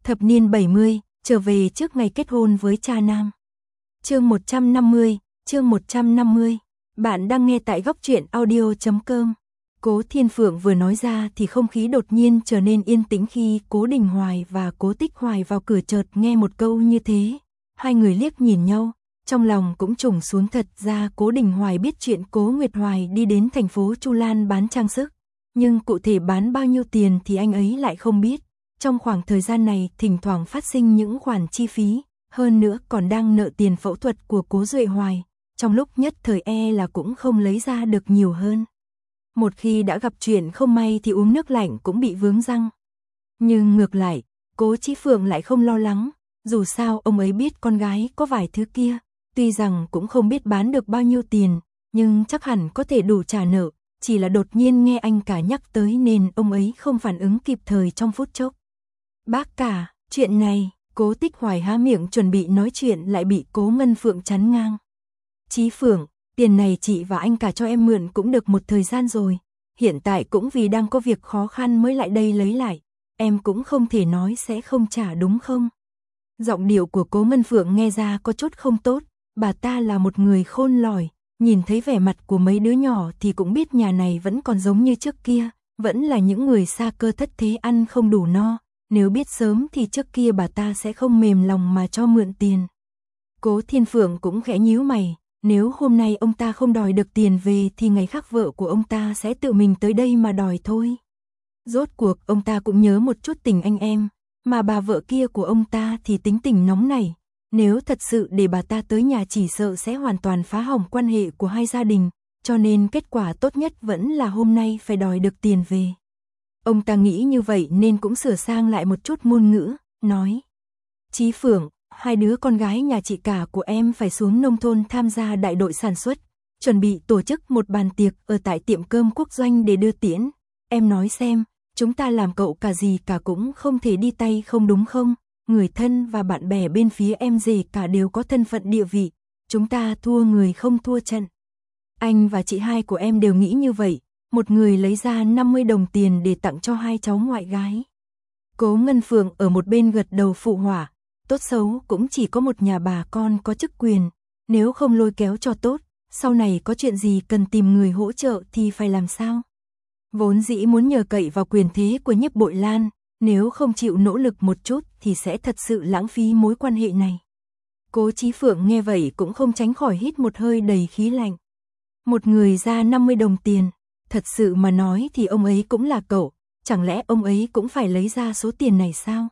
Thập niên 70, trở về trước ngày kết hôn với cha nam. Chương 150, chương 150. Bạn đang nghe tại góc truyện audio.com. Cố Thiên Phượng vừa nói ra thì không khí đột nhiên trở nên yên tĩnh khi Cố Đình Hoài và Cố Tích Hoài vào cửa chợt nghe một câu như thế. Hai người liếc nhìn nhau, trong lòng cũng trùng xuống. Thật ra Cố Đình Hoài biết chuyện Cố Nguyệt Hoài đi đến thành phố Chu Lan bán trang sức, nhưng cụ thể bán bao nhiêu tiền thì anh ấy lại không biết. Trong khoảng thời gian này thỉnh thoảng phát sinh những khoản chi phí, hơn nữa còn đang nợ tiền phẫu thuật của Cố Duệ Hoài, trong lúc nhất thời là cũng không lấy ra được nhiều hơn. Một khi đã gặp chuyện không may thì uống nước lạnh cũng bị vướng răng. Nhưng ngược lại, Cố Chí Phượng lại không lo lắng, dù sao ông ấy biết con gái có vài thứ kia, tuy rằng cũng không biết bán được bao nhiêu tiền, nhưng chắc hẳn có thể đủ trả nợ, chỉ là đột nhiên nghe anh cả nhắc tới nên ông ấy không phản ứng kịp thời trong phút chốc. Bác cả, chuyện này, Cố Tích Hoài há miệng chuẩn bị nói chuyện lại bị Cố Ngân Phượng chắn ngang. Chí Phượng, tiền này chị và anh cả cho em mượn cũng được một thời gian rồi, hiện tại cũng vì đang có việc khó khăn mới lại đây lấy lại, em cũng không thể nói sẽ không trả đúng không? Giọng điệu của Cố Ngân Phượng nghe ra có chút không tốt, bà ta là một người khôn lỏi, nhìn thấy vẻ mặt của mấy đứa nhỏ thì cũng biết nhà này vẫn còn giống như trước kia, vẫn là những người xa cơ thất thế ăn không đủ no. Nếu biết sớm thì trước kia bà ta sẽ không mềm lòng mà cho mượn tiền. Cố Thiên Phượng cũng khẽ nhíu mày, nếu hôm nay ông ta không đòi được tiền về thì ngày khác vợ của ông ta sẽ tự mình tới đây mà đòi thôi. Rốt cuộc ông ta cũng nhớ một chút tình anh em, mà bà vợ kia của ông ta thì tính tình nóng nảy. Nếu thật sự để bà ta tới nhà chỉ sợ sẽ hoàn toàn phá hỏng quan hệ của hai gia đình, cho nên kết quả tốt nhất vẫn là hôm nay phải đòi được tiền về. Ông ta nghĩ như vậy nên cũng sửa sang lại một chút ngôn ngữ, nói: Chí Phượng, hai đứa con gái nhà chị cả của em phải xuống nông thôn tham gia đại đội sản xuất, chuẩn bị tổ chức một bàn tiệc ở tại tiệm cơm quốc doanh để đưa tiễn. Em nói xem, chúng ta làm cậu cả gì cả cũng không thể đi tay không đúng không? Người thân và bạn bè bên phía em dề cả đều có thân phận địa vị, chúng ta thua người không thua trận. Anh và chị hai của em đều nghĩ như vậy. Một người lấy ra 50 đồng tiền để tặng cho hai cháu ngoại gái. Cố Ngân Phượng ở một bên gật đầu phụ họa, tốt xấu cũng chỉ có một nhà bà con có chức quyền, nếu không lôi kéo cho tốt, sau này có chuyện gì cần tìm người hỗ trợ thì phải làm sao? Vốn dĩ muốn nhờ cậy vào quyền thế của Nhiếp Bội Lan, nếu không chịu nỗ lực một chút thì sẽ thật sự lãng phí mối quan hệ này. Cố Chí Phượng nghe vậy cũng không tránh khỏi hít một hơi đầy khí lạnh. Một người ra 50 đồng tiền. Thật sự mà nói thì ông ấy cũng là cậu, chẳng lẽ ông ấy cũng phải lấy ra số tiền này sao?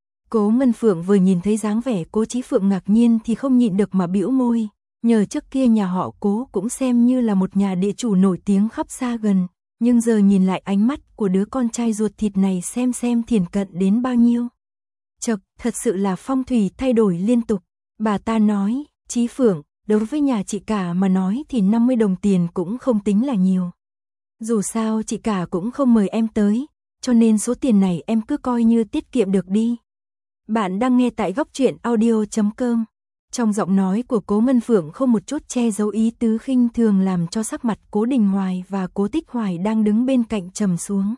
Cố Ngân Phượng vừa nhìn thấy dáng vẻ Cố Chí Phượng ngạc nhiên thì không nhịn được mà bĩu môi, nhờ trước kia nhà họ Cố cũng xem như là một nhà địa chủ nổi tiếng khắp xa gần, nhưng giờ nhìn lại ánh mắt của đứa con trai ruột thịt này xem thiền cận đến bao nhiêu. Chậc, thật sự là phong thủy thay đổi liên tục. Bà ta nói, Chí Phượng, đối với nhà chị cả mà nói thì 50 đồng tiền cũng không tính là nhiều. Dù sao chị cả cũng không mời em tới, cho nên số tiền này em cứ coi như tiết kiệm được đi. Bạn đang nghe tại góc truyện audio.com. Trong giọng nói của Cố Ngân Phượng không một chút che giấu ý tứ khinh thường làm cho sắc mặt Cố Đình Hoài và Cố Tích Hoài đang đứng bên cạnh trầm xuống.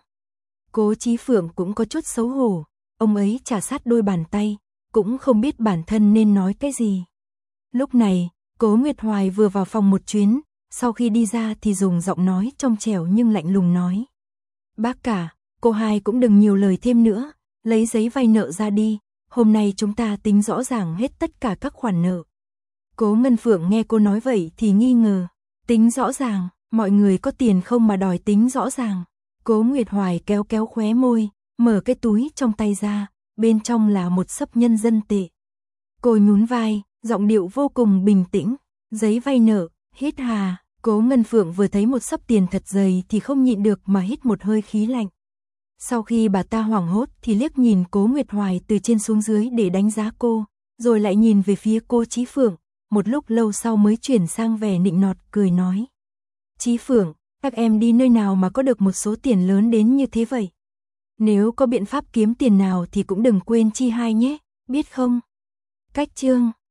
Cố Chí Phượng cũng có chút xấu hổ, ông ấy chà sát đôi bàn tay, cũng không biết bản thân nên nói cái gì. Lúc này, Cố Nguyệt Hoài vừa vào phòng một chuyến, sau khi đi ra thì dùng giọng nói trong trẻo nhưng lạnh lùng nói: Bác cả, cô hai cũng đừng nhiều lời thêm nữa, lấy giấy vay nợ ra đi, hôm nay chúng ta tính rõ ràng hết tất cả các khoản nợ. Cố Ngân Phượng nghe cô nói vậy thì nghi ngờ, tính rõ ràng, mọi người có tiền không mà đòi tính rõ ràng. Cố Nguyệt Hoài kéo kéo khóe môi, mở cái túi trong tay ra, bên trong là một xấp nhân dân tệ. Cô nhún vai, giọng điệu vô cùng bình tĩnh, giấy vay nợ, hít hà. Cố Ngân Phượng vừa thấy một xấp tiền thật dày thì không nhịn được mà hít một hơi khí lạnh. Sau khi bà ta hoảng hốt thì liếc nhìn Cố Nguyệt Hoài từ trên xuống dưới để đánh giá cô, rồi lại nhìn về phía cô Chí Phượng, một lúc lâu sau mới chuyển sang vẻ nịnh nọt cười nói: Chí Phượng, các em đi nơi nào mà có được một số tiền lớn đến như thế vậy? Nếu có biện pháp kiếm tiền nào thì cũng đừng quên chi hai nhé, biết không? Cách chương